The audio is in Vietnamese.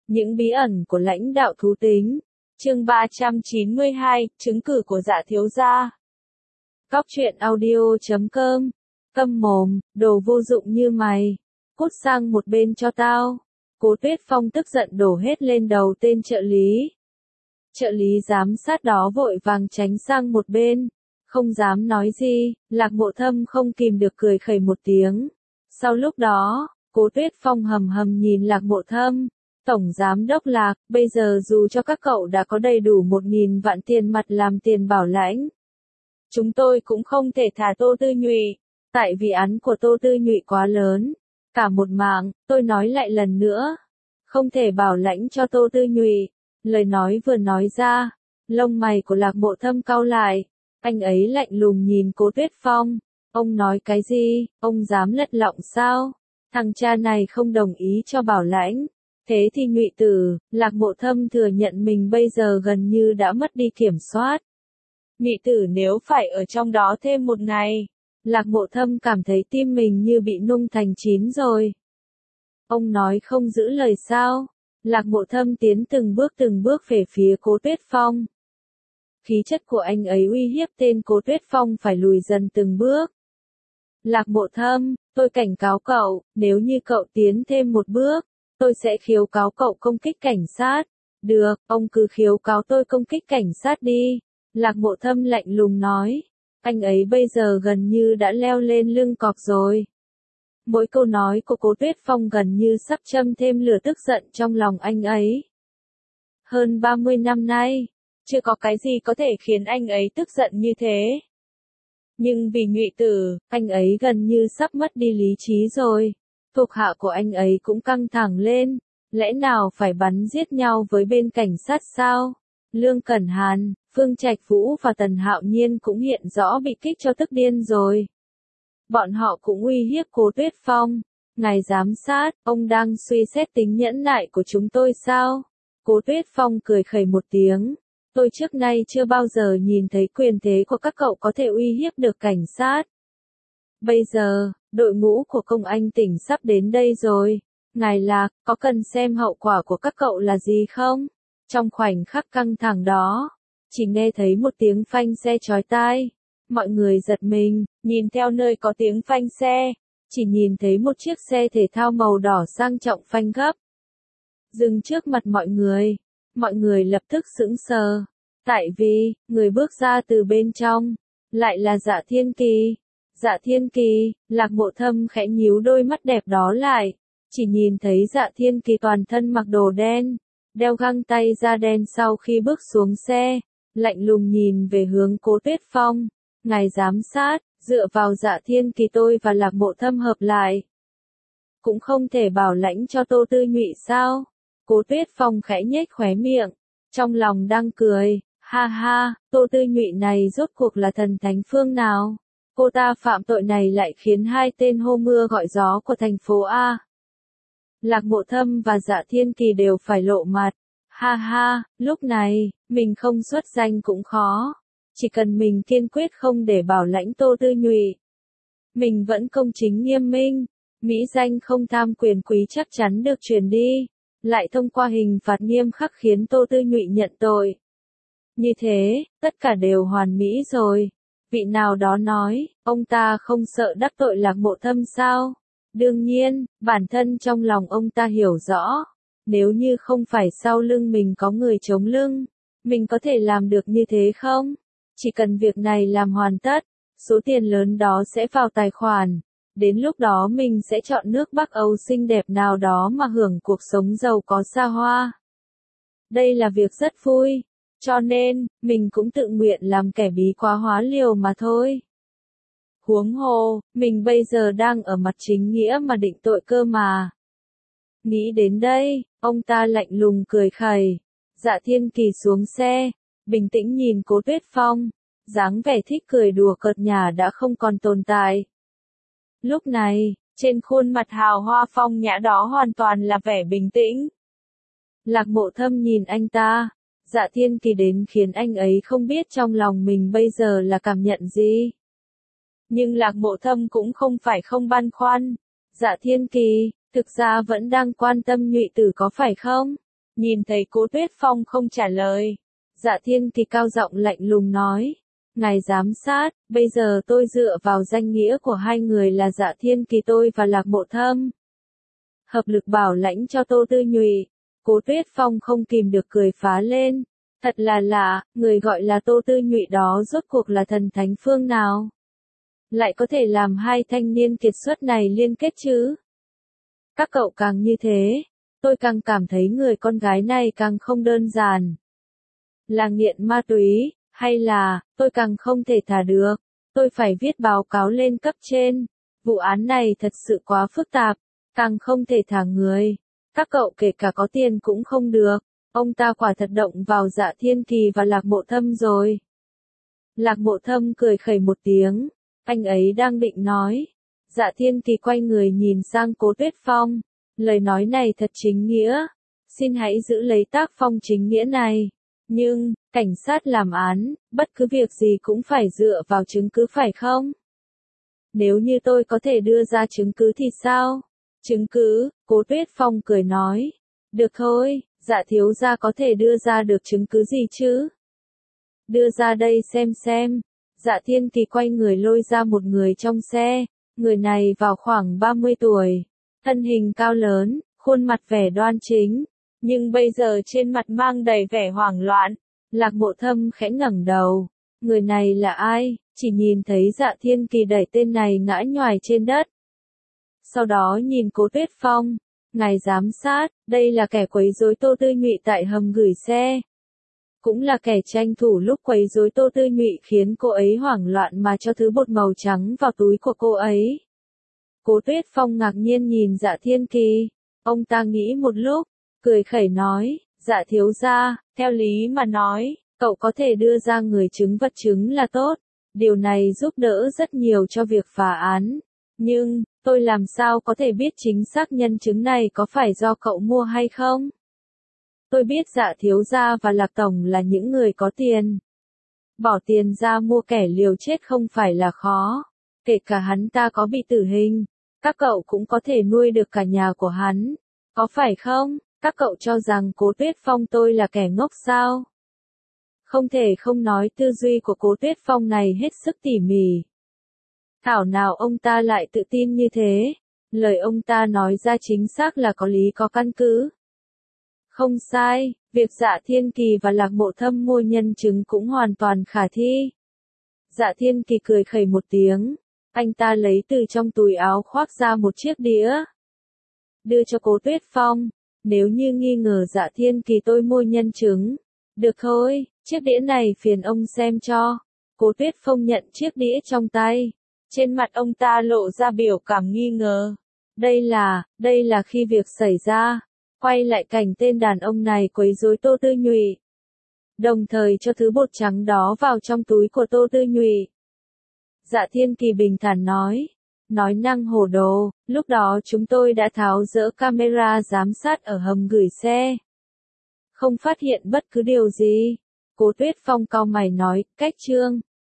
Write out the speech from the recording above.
Những bí ẩn của lãnh đạo thú tính. Chương 392, chứng cử của Dạ thiếu gia. Cóc truyện audio.com. Câm mồm, đồ vô dụng như mày. Cút sang một bên cho tao. Cố Tuyết Phong tức giận đổ hết lên đầu tên trợ lý. Trợ lý giám sát đó vội vàng tránh sang một bên. Không dám nói gì, Lạc Mộ Thâm không kìm được cười khẩy một tiếng. Sau lúc đó, Cố Tuyết Phong hầm hầm nhìn Lạc Mộ Thâm. Tổng giám đốc Lạc, bây giờ dù cho các cậu đã có đầy đủ 1.000 vạn tiền mặt làm tiền bảo lãnh, chúng tôi cũng không thể thả Tô Tư Nhụy, tại vì án của Tô Tư Nhụy quá lớn. Cả một mạng, tôi nói lại lần nữa, không thể bảo lãnh cho Tô Tư Nhụy. Lời nói vừa nói ra, lông mày của Lạc Mộ Thâm cau lại, anh ấy lạnh lùng nhìn Cố Tuyết Phong. Ông nói cái gì, ông dám lật lọng sao? Thằng cha này không đồng ý cho bảo lãnh. Thế thì Nhụy tử, Lạc Mộ Thâm thừa nhận mình bây giờ gần như đã mất đi kiểm soát. Nhụy tử nếu phải ở trong đó thêm một ngày, Lạc Mộ Thâm cảm thấy tim mình như bị nung thành chín rồi. Ông nói không giữ lời sao? Lạc Mộ Thâm tiến từng bước về phía Cố Tuyết Phong. Khí chất của anh ấy uy hiếp tên Cố Tuyết Phong phải lùi dần từng bước. Lạc Mộ Thâm, tôi cảnh cáo cậu, nếu như cậu tiến thêm một bước, tôi sẽ khiếu cáo cậu công kích cảnh sát. Được, ông cứ khiếu cáo tôi công kích cảnh sát đi. Lạc Mộ Thâm lạnh lùng nói. Anh ấy bây giờ gần như đã leo lên lưng cọp rồi. Mỗi câu nói của Cố Tuyết Phong gần như sắp châm thêm lửa tức giận trong lòng anh ấy. Hơn 30 năm nay, chưa có cái gì có thể khiến anh ấy tức giận như thế. Nhưng vì Nhụy tử, anh ấy gần như sắp mất đi lý trí rồi. Thuộc hạ của anh ấy cũng căng thẳng lên, lẽ nào phải bắn giết nhau với bên cảnh sát sao? Lương Cẩn Hàn, Phương Trạch Vũ và Tần Hạo Nhiên cũng hiện rõ bị kích cho tức điên rồi. Bọn họ cũng uy hiếp Cố Tuyết Phong. Ngài giám sát, ông đang suy xét tính nhẫn nại của chúng tôi sao? Cố Tuyết Phong cười khẩy một tiếng. Tôi trước nay chưa bao giờ nhìn thấy quyền thế của các cậu có thể uy hiếp được cảnh sát. Bây giờ, đội ngũ của công anh tỉnh sắp đến đây rồi. Ngài Lạc, có cần xem hậu quả của các cậu là gì không? Trong khoảnh khắc căng thẳng đó, chỉ nghe thấy một tiếng phanh xe chói tai. Mọi người giật mình, nhìn theo nơi có tiếng phanh xe, chỉ nhìn thấy một chiếc xe thể thao màu đỏ sang trọng phanh gấp. Dừng trước mặt mọi người lập tức sững sờ. Tại vì, người bước ra từ bên trong, lại là Dạ Thiên Kỳ. Dạ Thiên Kỳ, Lạc Mộ Thâm khẽ nhíu đôi mắt đẹp đó lại, chỉ nhìn thấy Dạ Thiên Kỳ toàn thân mặc đồ đen, đeo găng tay da đen sau khi bước xuống xe, lạnh lùng nhìn về hướng Cố Tuyết Phong. Ngài giám sát, dựa vào Dạ Thiên Kỳ tôi và Lạc Mộ Thâm hợp lại, cũng không thể bảo lãnh cho Tô Tư Nhụy sao? Cố Tuyết Phong khẽ nhếch khóe miệng, trong lòng đang cười, ha ha, Tô Tư Nhụy này rốt cuộc là thần thánh phương nào? Cô ta phạm tội này lại khiến hai tên hô mưa gọi gió của thành phố A. Lạc Mộ Thâm và Dạ Thiên Kỳ đều phải lộ mặt. Ha ha, lúc này, mình không xuất danh cũng khó. Chỉ cần mình kiên quyết không để bảo lãnh Tô Tư Nhụy, mình vẫn công chính nghiêm minh, mỹ danh không tham quyền quý chắc chắn được truyền đi, lại thông qua hình phạt nghiêm khắc khiến Tô Tư Nhụy nhận tội. Như thế, tất cả đều hoàn mỹ rồi. Vị nào đó nói, ông ta không sợ đắc tội Lạc Mộ Thâm sao? Đương nhiên, bản thân trong lòng ông ta hiểu rõ, nếu như không phải sau lưng mình có người chống lưng, mình có thể làm được như thế không? Chỉ cần việc này làm hoàn tất, số tiền lớn đó sẽ vào tài khoản. Đến lúc đó mình sẽ chọn nước Bắc Âu xinh đẹp nào đó mà hưởng cuộc sống giàu có xa hoa. Đây là việc rất vui, cho nên, mình cũng tự nguyện làm kẻ bí quá hóa liều mà thôi. Huống hồ, mình bây giờ đang ở mặt chính nghĩa mà định tội cơ mà. Nghĩ đến đây, ông ta lạnh lùng cười khẩy. Dạ Thiên Kỳ xuống xe, bình tĩnh nhìn Cố Tuyết Phong, dáng vẻ thích cười đùa cợt nhả đã không còn tồn tại. Lúc này, trên khuôn mặt hào hoa phong nhã đó hoàn toàn là vẻ bình tĩnh. Lạc Mộ Thâm nhìn anh ta, Dạ Thiên Kỳ đến khiến anh ấy không biết trong lòng mình bây giờ là cảm nhận gì. Nhưng Lạc Mộ Thâm cũng không phải không băn khoăn. Dạ Thiên Kỳ, thực ra vẫn đang quan tâm Nhụy tử có phải không? Nhìn thấy Cố Tuyết Phong không trả lời, Dạ Thiên Kỳ cao giọng lạnh lùng nói. Ngài giám sát, bây giờ tôi dựa vào danh nghĩa của hai người là Dạ Thiên Kỳ tôi và Lạc Mộ Thâm. Hợp lực bảo lãnh cho Tô Tư Nhụy. Cố Tuyết Phong không kìm được cười phá lên. Thật là lạ, người gọi là Tô Tư Nhụy đó rốt cuộc là thần thánh phương nào? Lại có thể làm hai thanh niên kiệt xuất này liên kết chứ? Các cậu càng như thế, tôi càng cảm thấy người con gái này càng không đơn giản. Là nghiện ma túy, hay là, tôi càng không thể thả được. Tôi phải viết báo cáo lên cấp trên. Vụ án này thật sự quá phức tạp, càng không thể thả người. Các cậu kể cả có tiền cũng không được. Ông ta quả thật động vào Dạ Thiên Kỳ và Lạc Mộ Thâm rồi. Lạc Mộ Thâm cười khẩy một tiếng. Anh ấy đang định nói. Dạ Thiên Kỳ quay người nhìn sang Cố Tuyết Phong. Lời nói này thật chính nghĩa. Xin hãy giữ lấy tác phong chính nghĩa này. Nhưng, cảnh sát làm án, bất cứ việc gì cũng phải dựa vào chứng cứ phải không? Nếu như tôi có thể đưa ra chứng cứ thì sao? Chứng cứ, Cố Tuyết Phong cười nói. Được thôi, Dạ thiếu gia có thể đưa ra được chứng cứ gì chứ? Đưa ra đây xem. Dạ Thiên Kỳ quay người lôi ra một người trong xe. Người này vào khoảng 30 tuổi. Thân hình cao lớn, khuôn mặt vẻ đoan chính. Nhưng bây giờ trên mặt mang đầy vẻ hoảng loạn. Lạc Mộ Thâm khẽ ngẩng đầu. Người này là ai? Chỉ nhìn thấy Dạ Thiên Kỳ đẩy tên này ngã nhoài trên đất. Sau đó nhìn Cố Tuyết Phong. Ngài giám sát, đây là kẻ quấy rối Tô Tư Nhụy tại hầm gửi xe. Cũng là kẻ tranh thủ lúc quấy rối Tô Tư Nhụy khiến cô ấy hoảng loạn mà cho thứ bột màu trắng vào túi của cô ấy. Cố Tuyết Phong ngạc nhiên nhìn Dạ Thiên Kỳ. Ông ta nghĩ một lúc, cười khẩy nói, Dạ thiếu gia, theo lý mà nói, cậu có thể đưa ra người chứng vật chứng là tốt. Điều này giúp đỡ rất nhiều cho việc phá án. Nhưng, tôi làm sao có thể biết chính xác nhân chứng này có phải do cậu mua hay không? Tôi biết Dạ thiếu gia và Lạc tổng là những người có tiền. Bỏ tiền ra mua kẻ liều chết không phải là khó. Kể cả hắn ta có bị tử hình, các cậu cũng có thể nuôi được cả nhà của hắn. Có phải không? Các cậu cho rằng Cố Tuyết Phong tôi là kẻ ngốc sao? Không thể không nói tư duy của Cố Tuyết Phong này hết sức tỉ mỉ. Thảo nào ông ta lại tự tin như thế? Lời ông ta nói ra chính xác là có lý có căn cứ. Không sai, việc Dạ Thiên Kỳ và Lạc Mộ Thâm mua nhân chứng cũng hoàn toàn khả thi. Dạ Thiên Kỳ cười khẩy một tiếng. Anh ta lấy từ trong túi áo khoác ra một chiếc đĩa. Đưa cho Cố Tuyết Phong. Nếu như nghi ngờ Dạ Thiên Kỳ tôi mua nhân chứng. Được thôi, chiếc đĩa này phiền ông xem cho. Cố Tuyết Phong nhận chiếc đĩa trong tay. Trên mặt ông ta lộ ra biểu cảm nghi ngờ. Đây là khi việc xảy ra. Quay lại cảnh tên đàn ông này quấy rối Tô Tư Nhụy. Đồng thời cho thứ bột trắng đó vào trong túi của Tô Tư Nhụy. Dạ Thiên Kỳ bình thản nói. Nói năng hồ đồ, lúc đó chúng tôi đã tháo dỡ camera giám sát ở hầm gửi xe. Không phát hiện bất cứ điều gì. Cố Tuyết Phong cau mày nói, cách trương.